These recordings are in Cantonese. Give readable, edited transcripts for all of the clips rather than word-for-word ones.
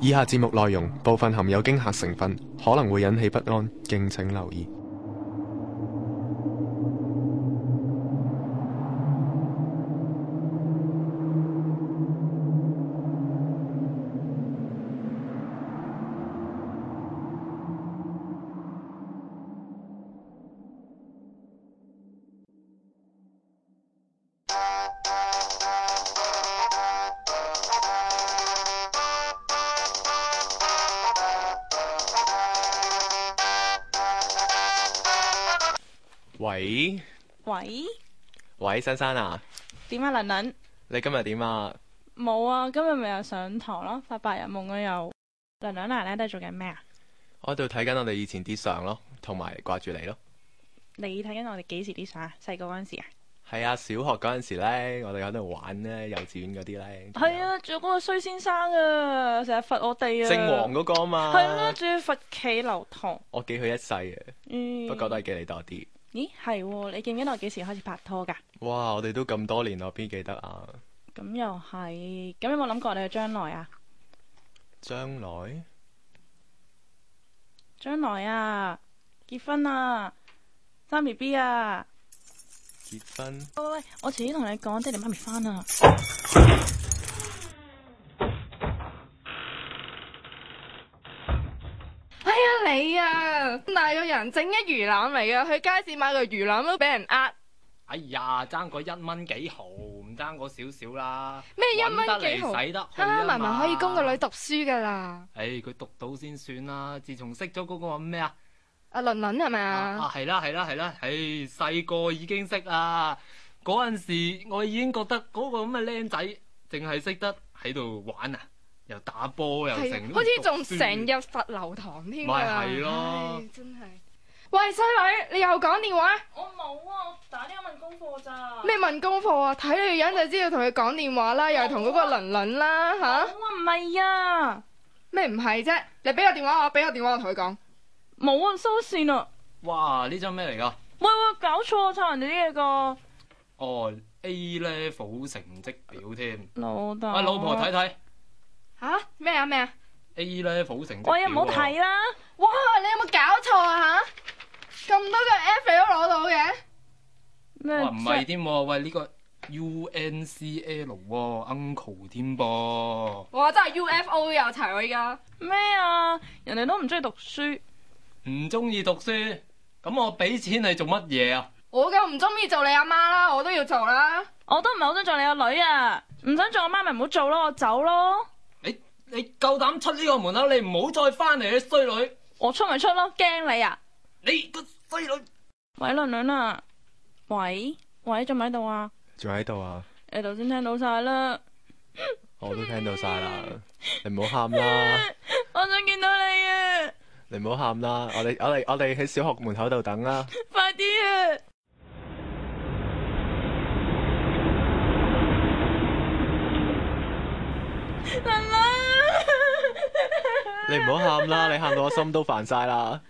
以下節目內容部分含有驚嚇成分，可能會引起不安，敬請留意。 喂，珊珊啊， 點啊，倫倫？ 你今日點啊？ 冇啊，今日咪又上堂咯，發白日夢啊又。倫倫奶奶都係做緊咩啊？ 我喺度睇緊我哋以前啲相咯，同埋掛住你咯。 你睇緊我哋幾時啲相啊？細個嗰陣時啊？ 係啊，小學嗰陣時咧，我哋喺度玩咧，幼稚園嗰啲咧。 係啊，仲有嗰個衰先生啊，成日罰我哋啊。 姓黃嗰個啊嘛。 係咯，仲要罰企留堂。 我記佢一世啊，不過都係記你多啲。 咦，係喎，你記唔記得我幾時開始拍拖㗎？ 哇，我哋都咁多年咯，邊記得啊？ 咁又係，咁有冇諗過我哋嘅將來啊？ 將來？ 將來啊，結婚啊，生 BB 啊。 結婚？ 喂，我遲啲同你講，爹哋媽咪返啊。 哎呀你啊，大個人整一魚腩嚟噶，去街市買個魚腩都俾人呃。 哎呀，爭嗰1蚊幾毫，唔爭嗰少少啦。 咩1蚊幾毫？ 使得去啊嘛， 慢慢可以供個女讀書噶啦。 佢讀到先算啦。自從識咗嗰個咩啊？ 阿倫倫係咪啊？ 係啦。細個已經識啦。嗰陣時我已經覺得嗰個咁嘅僆仔，淨係識得喺度玩啊，又打波又成， 好似仲成日罰留堂添啊！ 咪係咯， 真係。喂，衰女，你又講電話？ 我冇啊，我打電話問功課咋。 咩問功課啊？睇你個樣就知道同佢講電話啦，又係同嗰個倫倫啦，吓？ 我話唔係啊。 咩唔係啫？你俾個電話我，俾個電話我同佢講。 冇啊，收線啊。 哇，呢張咩嚟噶？ 喂，搞錯啊，抄人哋啲嘢噶。 哦 ，A level 成績表添。 老豆。 喂，老婆睇睇。 吓？咩啊 ？A level 成績表。 喂，唔好睇啦。 哇，你有冇搞錯啊吓？咁多個 F 你都攞到嘅？ 咩？ 哇，唔係添喎，喂呢個 UNCL 喎，uncle 添噃。 哇，真係 UFO 都有齊喎依家。 咩啊？人哋都唔中意讀書。 唔中意讀書，咁我俾錢你做乜嘢啊？ 我咁唔中意做你阿媽啦，我都要做啦。 我都唔係好想做你個女啊，唔想做阿媽咪唔好做咯，我走咯。 你夠膽出呢個門口，你唔好再翻嚟，你衰女！ 我出咪出咯，驚你啊！ 你個衰女！ 喂，倫倫啊，喂，仲喺度啊？ 仲喺度啊？ 你頭先聽到晒啦。 我都聽到晒啦，你唔好喊啦。 我想見到你啊！ 你唔好喊啦，我哋喺小學門口度等啦。 快啲啊！倫倫， 你唔好喊啦，你喊到我心都煩晒啦。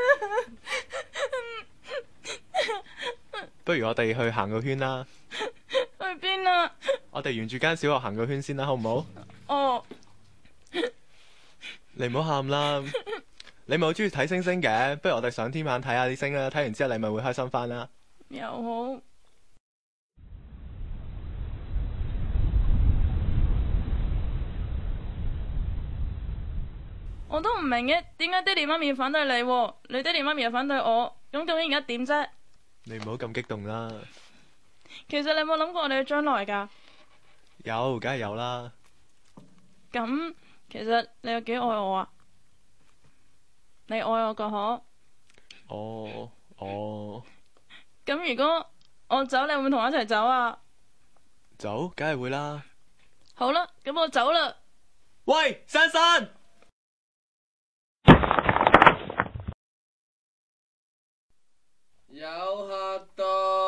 不如我哋去行個圈啦。 去邊啊？ 我哋沿住間小學行個圈先啦，好唔好？ 哦。 你唔好喊啦。你咪好中意睇星星嘅，不如我哋上天棚睇下啲星啦，睇完之後你咪會開心翻啦。 又好。我都唔明嘅，點解爹哋媽咪要反對你？你爹哋媽咪又反對我，咁究竟而家點啫？ 你唔好咁激動啦。 其實你有冇諗過我哋嘅將來噶？ 有，梗係有啦。 咁其實你有幾愛我啊？你愛我個可？咁如果我走，你會唔會同我一齊走啊？ 走，梗係會啦。 好啦，咁我走啦。 喂，珊珊！ 有嚇到！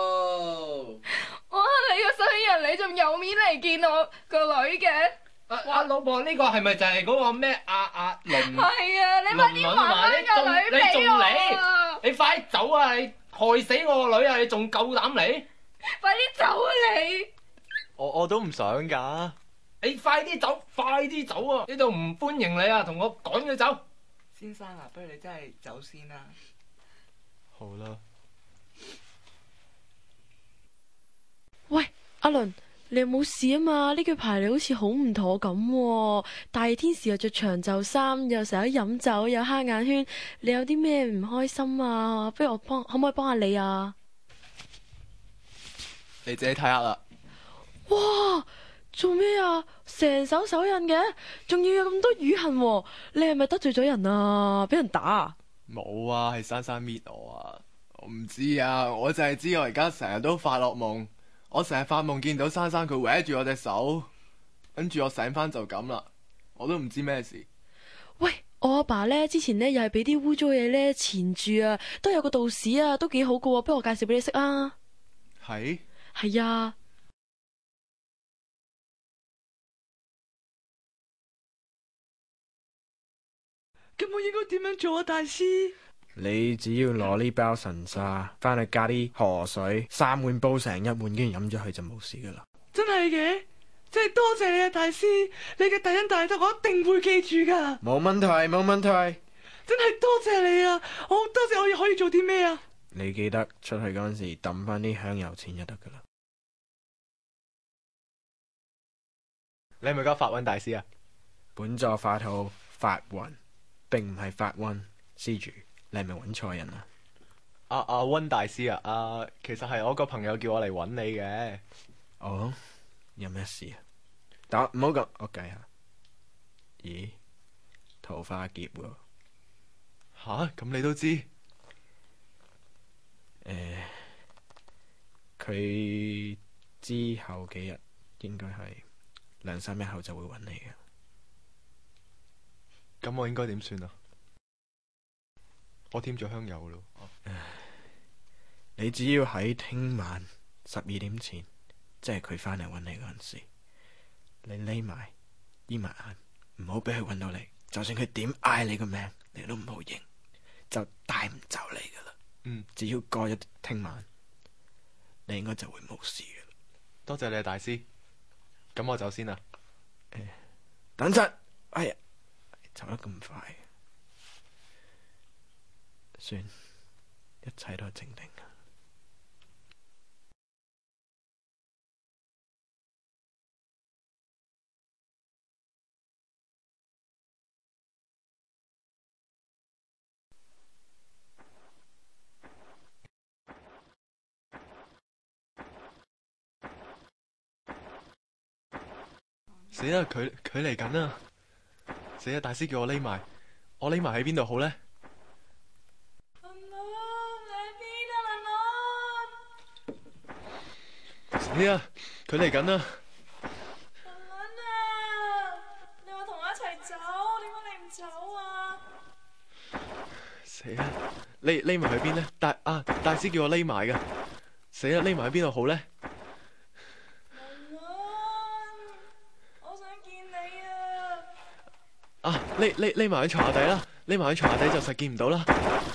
哇，你個衰人，你仲有面嚟見我個女嘅？ 老婆，呢個係咪就係嗰個咩阿倫？ 係啊，你快啲還翻個女俾我啊！ 你快走啊！你害死我個女啊！你仲夠膽嚟？ 快啲走啊你！ 我都唔想噶。 你快啲走，快啲走啊！呢度唔歡迎你啊，同我趕佢走。 先生啊，不如你真係走先啦。 好啦， 喂，阿倫，你有冇事啊嘛？呢句排你好似好唔妥咁喎。大熱天時又着長袖衫，又成日飲酒，又黑眼圈，你有啲咩唔開心啊？不如可唔可以幫下你啊？ 你自己睇下啦。 哇！做咩啊？成手手印嘅，仲要有咁多瘀痕喎，你係咪得罪咗人啊？俾人打啊？ 冇啊，係珊珊搣我啊！我唔知啊，我就係知我而家成日都發惡夢，我成日發夢見到珊珊佢搲住我隻手，跟住我醒翻就咁啦，我都唔知咩事。 喂，我阿爸呢，之前呢又係俾啲污糟嘢呢纏住啊，都有個道士啊，都幾好噶喎，不如我介紹俾你識啊。 係？ 係啊。 咁我應該點樣做啊，大師？ 你只要攞呢包神沙，翻去加啲河水，3碗煲成1碗，跟住飲咗佢就冇事噶啦。 真係嘅，真係多謝你啊，大師！你嘅大恩大德，我一定會記住噶。 冇問題，冇問題。 真係多謝你啊！我好多謝，我可以做啲咩啊？ 你記得出去嗰陣時抌翻啲香油錢就得噶啦。 你係咪教法運大師啊？ 本座法號法運，並唔係法溫。施主，你係咪揾錯人啊？ 阿溫大師啊，其實係我個朋友叫我嚟揾你嘅。 哦，有咩事啊？打唔好咁，我計下。咦，桃花劫喎。 吓，咁你都知？ 佢之後幾日應該係2-3日後就會揾你嘅。 咁我應該點算啊？我添咗香油咯。 你只要喺聽晚12點前，即係佢返嚟揾你嗰陣時，你匿埋掩埋眼，唔好俾佢揾到你。就算佢點嗌你個名，你都唔好認，就帶唔走你噶啦。只要過咗聽晚，你應該就會冇事嘅。 多謝你啊，大師。咁我走先啦。 等陣，哎呀，走得咁快，算，一切都係靜定嘅。 死啦！佢嚟緊啦！死啦！大師叫我匿埋，我匿埋喺邊度好呢？死啦！佢嚟緊啦！ 你話同我一齊走，點解你唔走啊？ 死啦！匿埋喺邊呢？大師叫我匿埋噶。死啦！匿埋喺邊度好呢？匿埋喺床下底啦，匿埋喺床下底就實見唔到啦。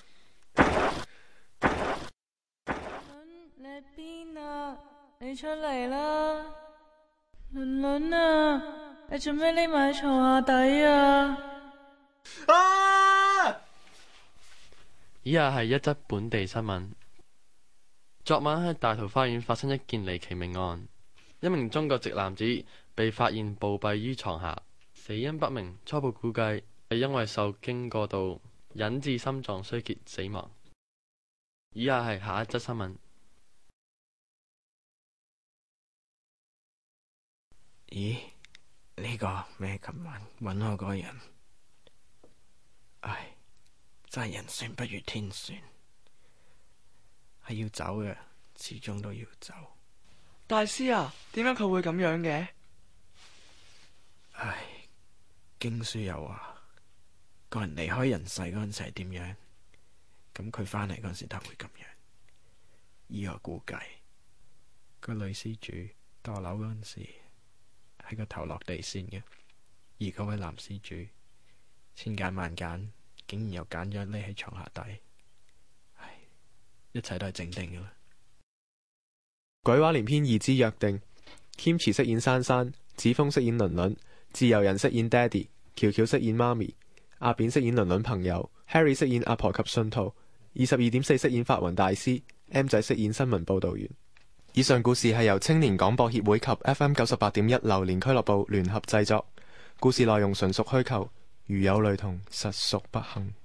你喺邊啊？你出嚟啦！倫倫啊，你做咩匿埋喺床下底啊？ 以下係一則本地新聞。昨晚喺大桃花園發生一件離奇命案，一名中國籍男子被發現暴斃於床下，死因不明，初步估計係因為受驚過度引致心臟衰竭死亡。以下係下一則新聞。 咦？呢個咩？琴晚揾我嗰個人，唉，真係人算不如天算，係要走嘅，始終都要走。 大師啊，點解佢會咁樣嘅？ 唉，經書有話，個人離開人世嗰陣時係點樣，咁佢返嚟嗰陣時都會咁樣。依我估計，個女施主墮樓嗰陣時係個頭落地先嘅，而嗰位男施主千揀萬揀，竟然又揀咗匿喺床下底。唉，一切都係整定嘅啦。 鬼話連篇2之約定，謙辭飾演珊珊， 子峰飾演倫倫，自由人飾演爹哋，喬喬飾演媽咪，阿扁飾演倫倫朋友，Harry 飾演阿婆及信徒，22.4飾演法雲大師，M 仔飾演新聞報導員。以上故事係由青年廣播協會及 FM 98.1榴蓮俱樂部聯合製作，故事內容純屬虛構，如有雷同，實屬不幸。